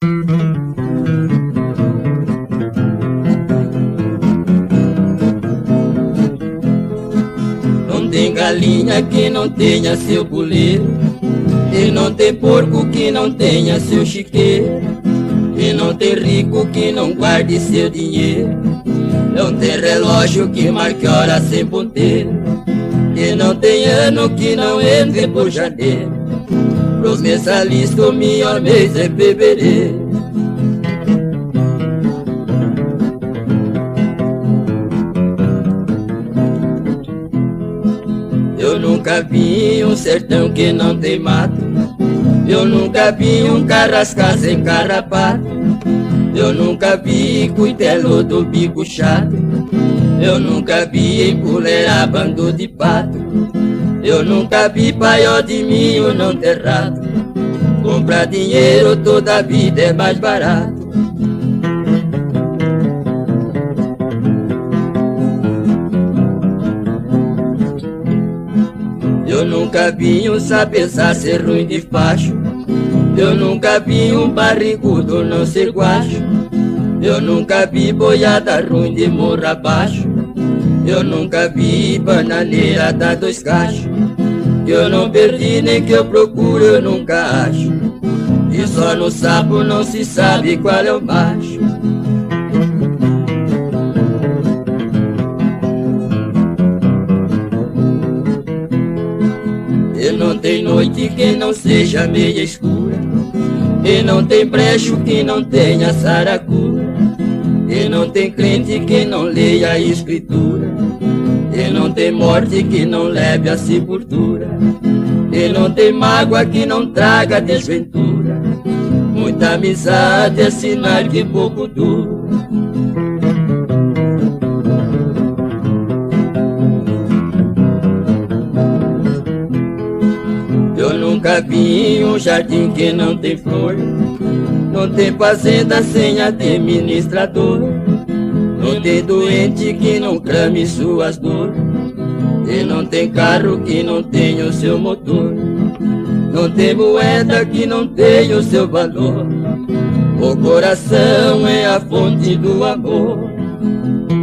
Não tem galinha que não tenha seu puleiro, e não tem porco que não tenha seu chiqueiro, e não tem rico que não guarde seu dinheiro, não tem relógio que marque hora sem ponteiro, e não tem ano que não entre por janeiro. Pros mensalistas o melhor mês é fevereiro. Eu nunca vi um sertão que não tem mato, eu nunca vi um carrascal sem carrapato, eu nunca vi cuitelo do bico chato, eu nunca vi empoleirar bando de pato, eu nunca vi paiol de milho não ter rato. Comprar dinheiro toda a vida é mais barato. Eu nunca vi um sapezar ser ruim de facho, eu nunca vi um barrigudo não ser guacho, eu nunca vi boiada ruim de morro abaixo, eu nunca vi bananeira dar 2 cachos, que eu não perdi nem que eu procuro eu nunca acho, e só no sapo não se sabe qual é o macho. E não tem noite que não seja meia escura, e não tem brecho que não tenha saracura, e não tem crente que não leia a escritura, e não tem morte que não leve a sepultura, e não tem mágoa que não traga desventura. Muita amizade é sinal de pouco dura. Eu nunca vi um jardim que não tem flor, não tem fazenda sem administrador, não tem doente que não clame suas dores, e não tem carro que não tenha o seu motor, não tem moeda que não tenha o seu valor. O coração é a fonte do amor.